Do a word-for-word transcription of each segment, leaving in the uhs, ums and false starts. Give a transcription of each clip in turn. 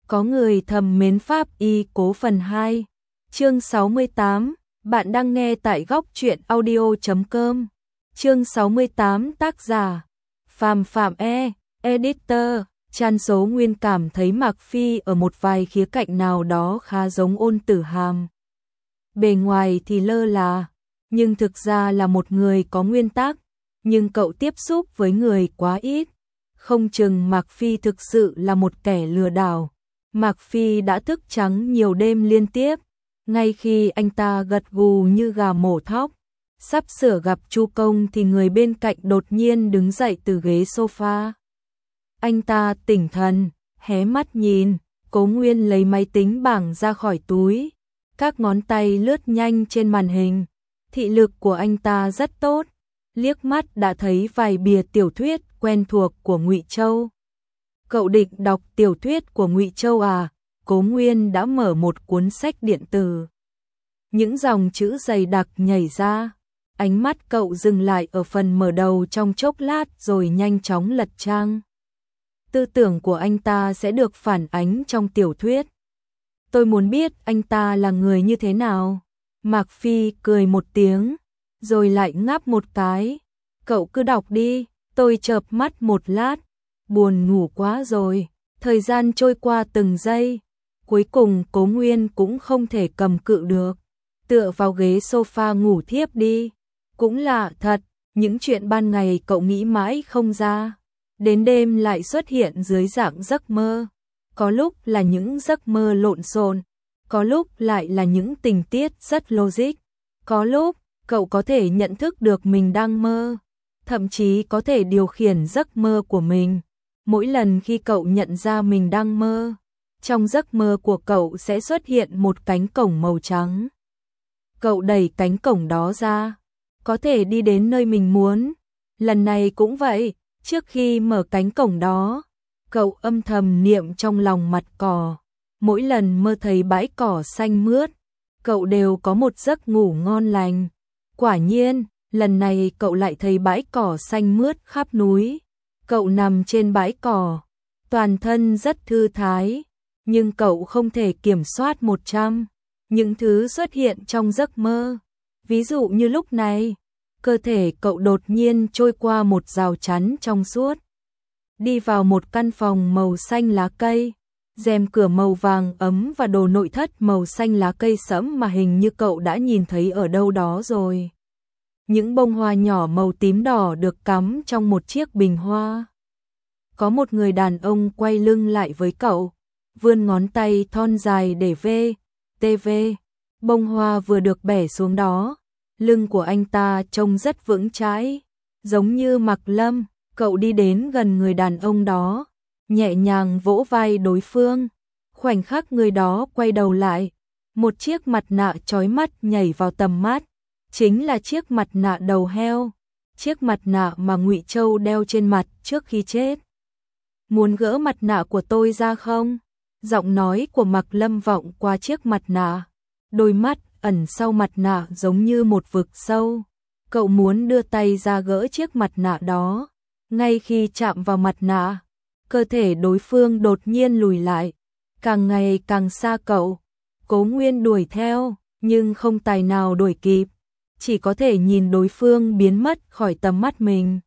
Có người thầm mến Pháp Y Cố phần hai. Chương sáu mươi tám, bạn đang nghe tại góc truyện audio chấm com. Chương sáu mươi tám, tác giả Phạm Phạm E, editor. Chan Số Nguyên cảm thấy Mạc Phi ở một vài khía cạnh nào đó khá giống Ôn Tử Hàm. Bề ngoài thì lơ là, nhưng thực ra là một người có nguyên tắc, nhưng cậu tiếp xúc với người quá ít. Không chừng Mạc Phi thực sự là một kẻ lừa đảo. Mạc Phi đã thức trắng nhiều đêm liên tiếp, ngay khi anh ta gật gù như gà mổ thóc. Sắp sửa gặp Chu Công thì người bên cạnh đột nhiên đứng dậy từ ghế sofa. Anh ta tỉnh thần, hé mắt nhìn, Cố Nguyên lấy máy tính bảng ra khỏi túi. Các ngón tay lướt nhanh trên màn hình. Thị lực của anh ta rất tốt, liếc mắt đã thấy vài bìa tiểu thuyết quen thuộc của Ngụy Châu. Cậu định đọc tiểu thuyết của Ngụy Châu à? Cố Nguyên đã mở một cuốn sách điện tử. Những dòng chữ dày đặc nhảy ra. Ánh mắt cậu dừng lại ở phần mở đầu trong chốc lát rồi nhanh chóng lật trang. Tư tưởng của anh ta sẽ được phản ánh trong tiểu thuyết. Tôi muốn biết anh ta là người như thế nào. Mạc Phi cười một tiếng, rồi lại ngáp một cái. Cậu cứ đọc đi. Tôi chợp mắt một lát, buồn ngủ quá rồi. Thời gian trôi qua từng giây. Cuối cùng Cố Nguyên cũng không thể cầm cự được, tựa vào ghế sofa ngủ thiếp đi. Cũng lạ thật, những chuyện ban ngày cậu nghĩ mãi không ra, đến đêm lại xuất hiện dưới dạng giấc mơ. Có lúc là những giấc mơ lộn xộn, có lúc lại là những tình tiết rất logic. Có lúc cậu có thể nhận thức được mình đang mơ, thậm chí có thể điều khiển giấc mơ của mình. Mỗi lần khi cậu nhận ra mình đang mơ, trong giấc mơ của cậu sẽ xuất hiện một cánh cổng màu trắng. Cậu đẩy cánh cổng đó ra, có thể đi đến nơi mình muốn. Lần này cũng vậy, trước khi mở cánh cổng đó, cậu âm thầm niệm trong lòng mặt cỏ. Mỗi lần mơ thấy bãi cỏ xanh mướt, cậu đều có một giấc ngủ ngon lành. Quả nhiên, lần này cậu lại thấy bãi cỏ xanh mướt khắp núi. Cậu nằm trên bãi cỏ, toàn thân rất thư thái, nhưng cậu không thể kiểm soát một trăm những thứ xuất hiện trong giấc mơ. Ví dụ như lúc này, cơ thể cậu đột nhiên trôi qua một rào chắn trong suốt, đi vào một căn phòng màu xanh lá cây, rèm cửa màu vàng ấm và đồ nội thất màu xanh lá cây sẫm mà hình như cậu đã nhìn thấy ở đâu đó rồi. Những bông hoa nhỏ màu tím đỏ được cắm trong một chiếc bình hoa. Có một người đàn ông quay lưng lại với cậu, vươn ngón tay thon dài để vê, tê vê. Bông hoa vừa được bẻ xuống đó, lưng của anh ta trông rất vững chãi, giống như Mạc Lâm. Cậu đi đến gần người đàn ông đó, nhẹ nhàng vỗ vai đối phương. Khoảnh khắc người đó quay đầu lại, một chiếc mặt nạ chói mắt nhảy vào tầm mắt. Chính là chiếc mặt nạ đầu heo, chiếc mặt nạ mà Ngụy Châu đeo trên mặt trước khi chết. Muốn gỡ mặt nạ của tôi ra không? Giọng nói của Mạc Lâm vọng qua chiếc mặt nạ. Đôi mắt ẩn sau mặt nạ giống như một vực sâu. Cậu muốn đưa tay ra gỡ chiếc mặt nạ đó. Ngay khi chạm vào mặt nạ, cơ thể đối phương đột nhiên lùi lại, càng ngày càng xa cậu. Cố Nguyên đuổi theo, nhưng không tài nào đuổi kịp, chỉ có thể nhìn đối phương biến mất khỏi tầm mắt mình.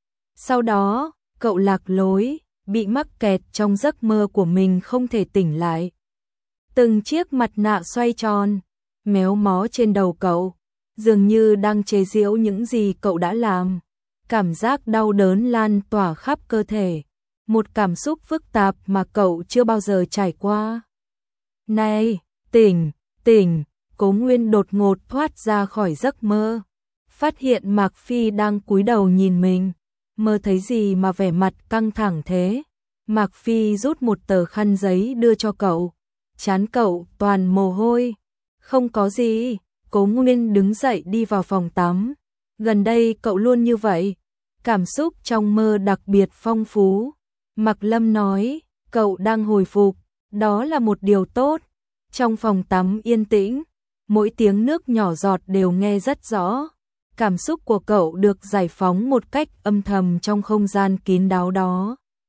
Sau đó, cậu lạc lối, bị mắc kẹt trong giấc mơ của mình không thể tỉnh lại. Từng chiếc mặt nạ xoay tròn, méo mó trên đầu cậu, dường như đang chế giễu những gì cậu đã làm. Cảm giác đau đớn lan tỏa khắp cơ thể, một cảm xúc phức tạp mà cậu chưa bao giờ trải qua. Này, tỉnh, tỉnh! Cố Nguyên đột ngột thoát ra khỏi giấc mơ, phát hiện Mạc Phi đang cúi đầu nhìn mình. Mơ thấy gì mà vẻ mặt căng thẳng thế? Mạc Phi rút một tờ khăn giấy đưa cho cậu, trán cậu toàn mồ hôi. Không có gì. Cố Nguyên đứng dậy đi vào phòng tắm. Gần đây cậu luôn như vậy, cảm xúc trong mơ đặc biệt phong phú. Mạc Lâm nói, cậu đang hồi phục, đó là một điều tốt. Trong phòng tắm yên tĩnh, mỗi tiếng nước nhỏ giọt đều nghe rất rõ. Cảm xúc của cậu được giải phóng một cách âm thầm trong không gian kín đáo đó.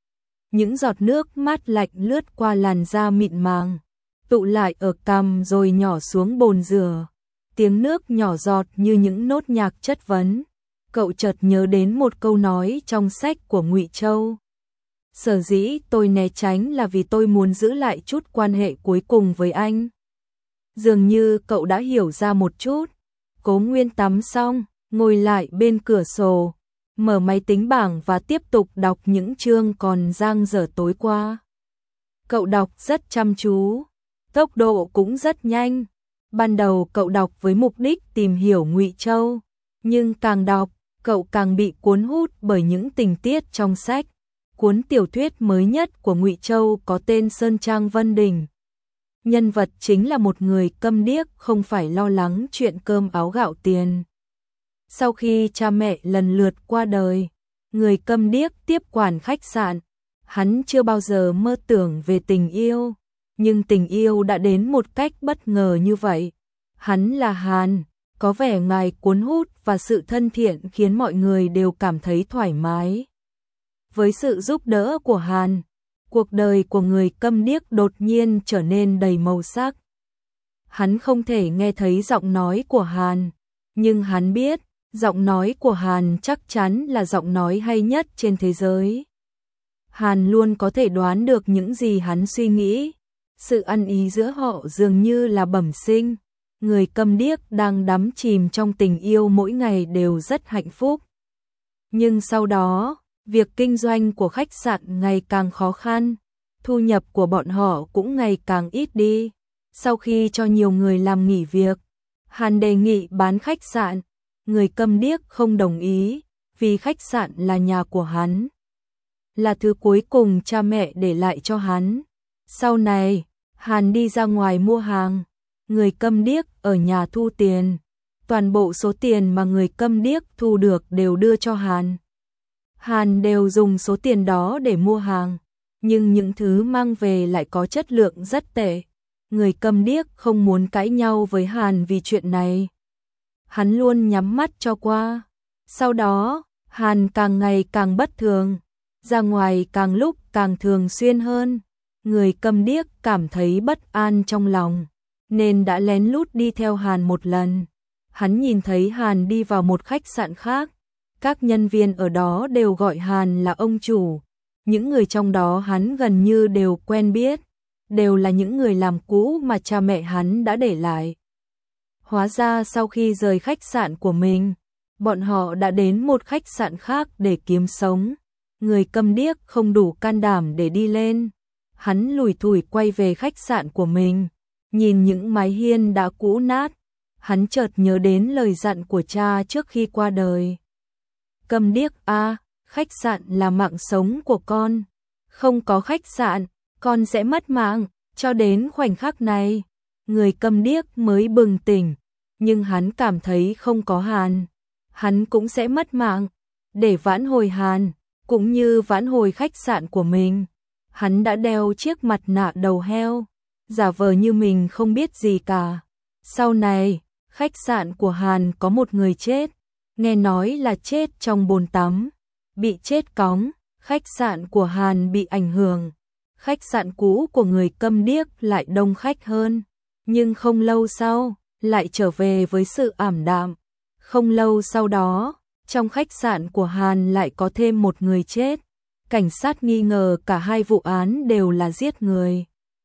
những giọt nước mát lạnh lướt qua làn da mịn màng, tụ lại ở cằm rồi nhỏ xuống bồn rửa. Tiếng nước nhỏ giọt như những nốt nhạc chất vấn. Cậu chợt nhớ đến một câu nói trong sách của Ngụy Châu. Sở dĩ tôi né tránh là vì tôi muốn giữ lại chút quan hệ cuối cùng với anh. Dường như cậu đã hiểu ra một chút. Cố Nguyên tắm xong, ngồi lại bên cửa sổ, mở máy tính bảng và tiếp tục đọc những chương còn dang dở tối qua. Cậu đọc rất chăm chú, tốc độ cũng rất nhanh. Ban đầu cậu đọc với mục đích tìm hiểu Ngụy Châu, nhưng càng đọc, cậu càng bị cuốn hút bởi những tình tiết trong sách. Cuốn tiểu thuyết mới nhất của Ngụy Châu có tên Sơn Trang Vân Đình. Nhân vật chính là một người câm điếc không phải lo lắng chuyện cơm áo gạo tiền. Sau khi cha mẹ lần lượt qua đời, người câm điếc tiếp quản khách sạn. Hắn chưa bao giờ mơ tưởng về tình yêu, nhưng tình yêu đã đến một cách bất ngờ như vậy. Hắn là Hàn, có vẻ ngài cuốn hút và sự thân thiện khiến mọi người đều cảm thấy thoải mái. Với sự giúp đỡ của Hàn, cuộc đời của người câm điếc đột nhiên trở nên đầy màu sắc. Hắn không thể nghe thấy giọng nói của Hàn, nhưng hắn biết, giọng nói của Hàn chắc chắn là giọng nói hay nhất trên thế giới. Hàn luôn có thể đoán được những gì hắn suy nghĩ. Sự ăn ý giữa họ dường như là bẩm sinh. Người câm điếc đang đắm chìm trong tình yêu mỗi ngày đều rất hạnh phúc. Nhưng sau đó, việc kinh doanh của khách sạn ngày càng khó khăn, thu nhập của bọn họ cũng ngày càng ít đi. Sau khi cho nhiều người làm nghỉ việc, Hàn đề nghị bán khách sạn. Người câm điếc không đồng ý, vì khách sạn là nhà của hắn, là thứ cuối cùng cha mẹ để lại cho hắn. Sau này, Hàn đi ra ngoài mua hàng, người câm điếc ở nhà thu tiền. Toàn bộ số tiền mà người câm điếc thu được đều đưa cho Hàn. Hàn đều dùng số tiền đó để mua hàng, nhưng những thứ mang về lại có chất lượng rất tệ. Người câm điếc không muốn cãi nhau với Hàn vì chuyện này. Hắn luôn nhắm mắt cho qua. Sau đó, Hàn càng ngày càng bất thường, ra ngoài càng lúc càng thường xuyên hơn. Người câm điếc cảm thấy bất an trong lòng, nên đã lén lút đi theo Hàn một lần. Hắn nhìn thấy Hàn đi vào một khách sạn khác. Các nhân viên ở đó đều gọi Hàn là ông chủ. Những người trong đó hắn gần như đều quen biết, đều là những người làm cũ mà cha mẹ hắn đã để lại. Hóa ra sau khi rời khách sạn của mình, bọn họ đã đến một khách sạn khác để kiếm sống. Người câm điếc không đủ can đảm để đi lên. Hắn lủi thủi quay về khách sạn của mình, nhìn những mái hiên đã cũ nát. Hắn chợt nhớ đến lời dặn của cha trước khi qua đời. Câm điếc a, khách sạn là mạng sống của con. Không có khách sạn, con sẽ mất mạng. Cho đến khoảnh khắc này, người câm điếc mới bừng tỉnh, nhưng hắn cảm thấy không có Hàn, hắn cũng sẽ mất mạng. Để vãn hồi Hàn, cũng như vãn hồi khách sạn của mình, hắn đã đeo chiếc mặt nạ đầu heo, giả vờ như mình không biết gì cả. Sau này, khách sạn của Hàn có một người chết, nghe nói là chết trong bồn tắm, bị chết cóng. Khách sạn của Hàn bị ảnh hưởng. Khách sạn cũ của người câm điếc lại đông khách hơn, nhưng không lâu sau, lại trở về với sự ảm đạm. Không lâu sau đó, trong khách sạn của Hàn lại có thêm một người chết. Cảnh sát nghi ngờ cả hai vụ án đều là giết người.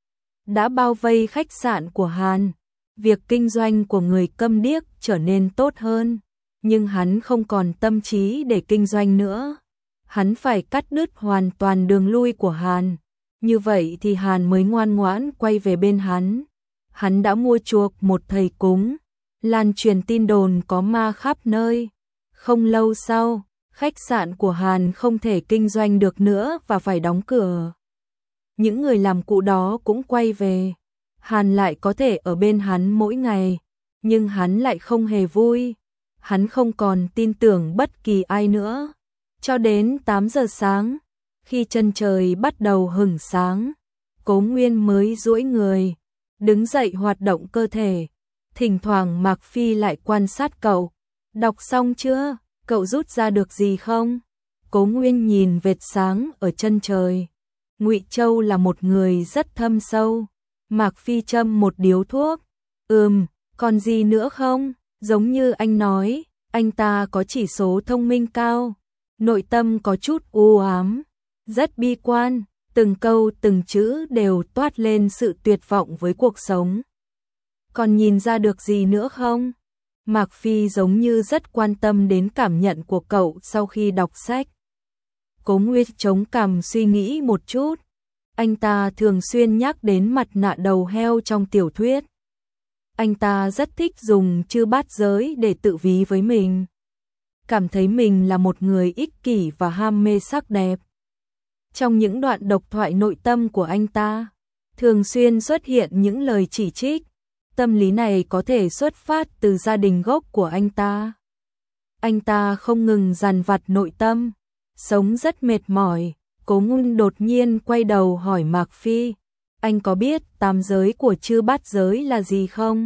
Đã bao vây khách sạn của Hàn, việc kinh doanh của người câm điếc trở nên tốt hơn, nhưng hắn không còn tâm trí để kinh doanh nữa. Hắn phải cắt đứt hoàn toàn đường lui của Hàn. Như vậy thì Hàn mới ngoan ngoãn quay về bên hắn. Hắn đã mua chuộc một thầy cúng, lan truyền tin đồn có ma khắp nơi. Không lâu sau, khách sạn của Hàn không thể kinh doanh được nữa và phải đóng cửa. Những người làm cũ đó cũng quay về. Hàn lại có thể ở bên hắn mỗi ngày, nhưng hắn lại không hề vui. Hắn không còn tin tưởng bất kỳ ai nữa. Cho đến tám giờ sáng, khi chân trời bắt đầu hửng sáng, Cố Nguyên mới duỗi người, đứng dậy hoạt động cơ thể. Thỉnh thoảng Mạc Phi lại quan sát cậu. Đọc xong chưa? Cậu rút ra được gì không? Cố Nguyên nhìn vệt sáng ở chân trời. Ngụy Châu là một người rất thâm sâu. Mạc Phi châm một điếu thuốc. Ừm, còn gì nữa không? Giống như anh nói, anh ta có chỉ số thông minh cao, nội tâm có chút u ám, rất bi quan, từng câu từng chữ đều toát lên sự tuyệt vọng với cuộc sống. Còn nhìn ra được gì nữa không? Mạc Phi giống như rất quan tâm đến cảm nhận của cậu sau khi đọc sách. Cố Nguyên chống cằm suy nghĩ một chút. Anh ta thường xuyên nhắc đến mặt nạ đầu heo trong tiểu thuyết. Anh ta rất thích dùng chư bát giới để tự ví với mình. Cảm thấy mình là một người ích kỷ và ham mê sắc đẹp. Trong những đoạn độc thoại nội tâm của anh ta, thường xuyên xuất hiện những lời chỉ trích. Tâm lý này có thể xuất phát từ gia đình gốc của anh ta. Anh ta không ngừng dằn vặt nội tâm, sống rất mệt mỏi. Cố Ngôn đột nhiên quay đầu hỏi Mạc Phi, anh có biết tam giới của chư bát giới là gì không?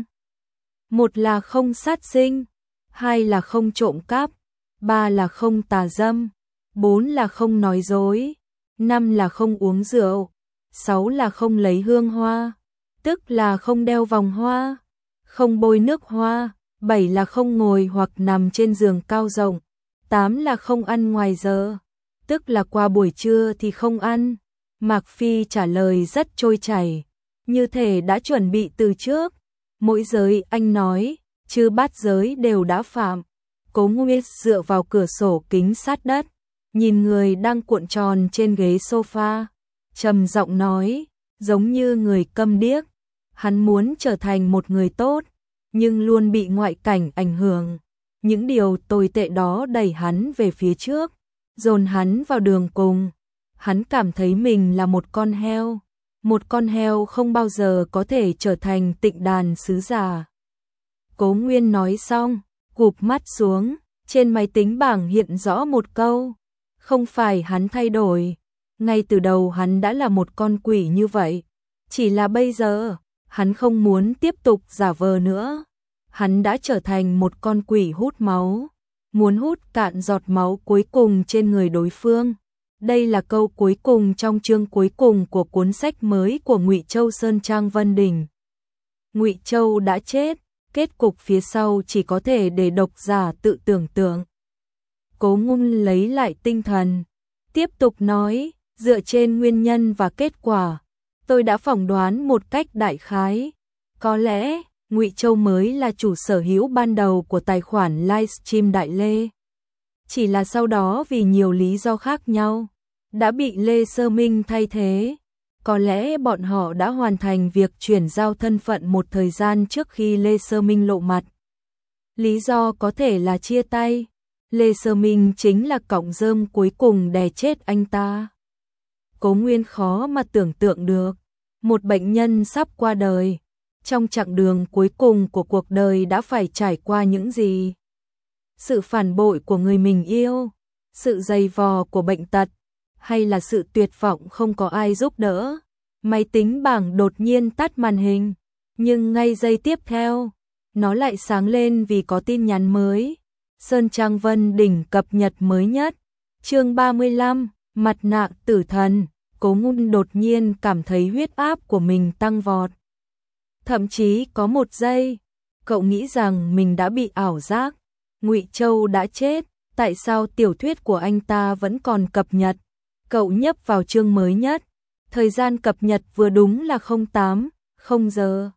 Một là không sát sinh, hai là không trộm cắp, ba là không tà dâm, bốn là không nói dối, năm là không uống rượu, sáu là không lấy hương hoa, tức là không đeo vòng hoa, không bôi nước hoa, bảy là không ngồi hoặc nằm trên giường cao rộng, tám là không ăn ngoài giờ, tức là qua buổi trưa thì không ăn. Mạc Phi trả lời rất trôi chảy, như thể đã chuẩn bị từ trước. Mỗi giới anh nói, chư bát giới đều đã phạm. Cố Nguyên dựa vào cửa sổ kính sát đất, nhìn người đang cuộn tròn trên ghế sofa, trầm giọng nói, giống như người câm điếc. Hắn muốn trở thành một người tốt, nhưng luôn bị ngoại cảnh ảnh hưởng. Những điều tồi tệ đó đẩy hắn về phía trước, dồn hắn vào đường cùng. Hắn cảm thấy mình là một con heo. Một con heo không bao giờ có thể trở thành tịnh đàn sứ giả. Cố Nguyên nói xong, cụp mắt xuống, trên máy tính bảng hiện rõ một câu. Không phải hắn thay đổi, ngay từ đầu hắn đã là một con quỷ như vậy. Chỉ là bây giờ, hắn không muốn tiếp tục giả vờ nữa. Hắn đã trở thành một con quỷ hút máu, muốn hút cạn giọt máu cuối cùng trên người đối phương. Đây là câu cuối cùng trong chương cuối cùng của cuốn sách mới của Ngụy Châu Sơn Trang Vân Đình. Ngụy Châu đã chết, kết cục phía sau chỉ có thể để độc giả tự tưởng tượng. Cố Ngôn lấy lại tinh thần, tiếp tục nói, dựa trên nguyên nhân và kết quả, tôi đã phỏng đoán một cách đại khái. Có lẽ, Ngụy Châu mới là chủ sở hữu ban đầu của tài khoản livestream Đại Lê. Chỉ là sau đó vì nhiều lý do khác nhau, đã bị Lê Sơ Minh thay thế. Có lẽ bọn họ đã hoàn thành việc chuyển giao thân phận một thời gian trước khi Lê Sơ Minh lộ mặt. Lý do có thể là chia tay. Lê Sơ Minh chính là cọng rơm cuối cùng đè chết anh ta. Cố Nguyên khó mà tưởng tượng được, một bệnh nhân sắp qua đời, trong chặng đường cuối cùng của cuộc đời đã phải trải qua những gì. Sự phản bội của người mình yêu, sự dày vò của bệnh tật, hay là sự tuyệt vọng không có ai giúp đỡ. Máy tính bảng đột nhiên tắt màn hình, nhưng ngay giây tiếp theo, nó lại sáng lên vì có tin nhắn mới. Sơn Trang Vân Đình cập nhật mới nhất, chương ba mươi lăm, mặt nạ tử thần. Cố Ngôn đột nhiên cảm thấy huyết áp của mình tăng vọt. Thậm chí có một giây, cậu nghĩ rằng mình đã bị ảo giác. Ngụy Châu đã chết, tại sao tiểu thuyết của anh ta vẫn còn cập nhật? Cậu nhấp vào chương mới nhất, thời gian cập nhật vừa đúng là không tám, không giờ.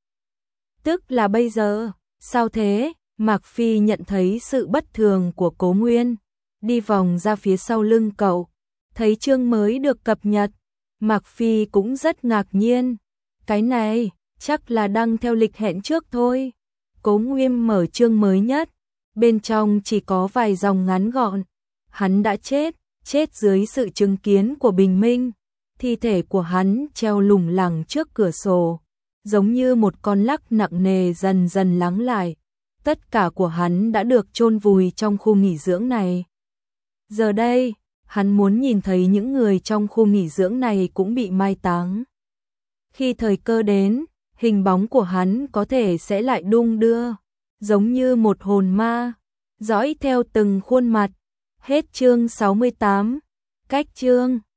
Tức là bây giờ, sao thế? Mạc Phi nhận thấy sự bất thường của Cố Nguyên, đi vòng ra phía sau lưng cậu, thấy chương mới được cập nhật. Mạc Phi cũng rất ngạc nhiên, cái này chắc là đăng theo lịch hẹn trước thôi. Cố Nguyên mở chương mới nhất, bên trong chỉ có vài dòng ngắn gọn. Hắn đã chết, chết dưới sự chứng kiến của bình minh. Thi thể của hắn treo lủng lẳng trước cửa sổ, giống như một con lắc nặng nề dần dần lắng lại. Tất cả của hắn đã được chôn vùi trong khu nghỉ dưỡng này. Giờ đây, hắn muốn nhìn thấy những người trong khu nghỉ dưỡng này cũng bị mai táng. Khi thời cơ đến, hình bóng của hắn có thể sẽ lại đung đưa, giống như một hồn ma, dõi theo từng khuôn mặt. Hết chương sáu mươi tám, cách chương.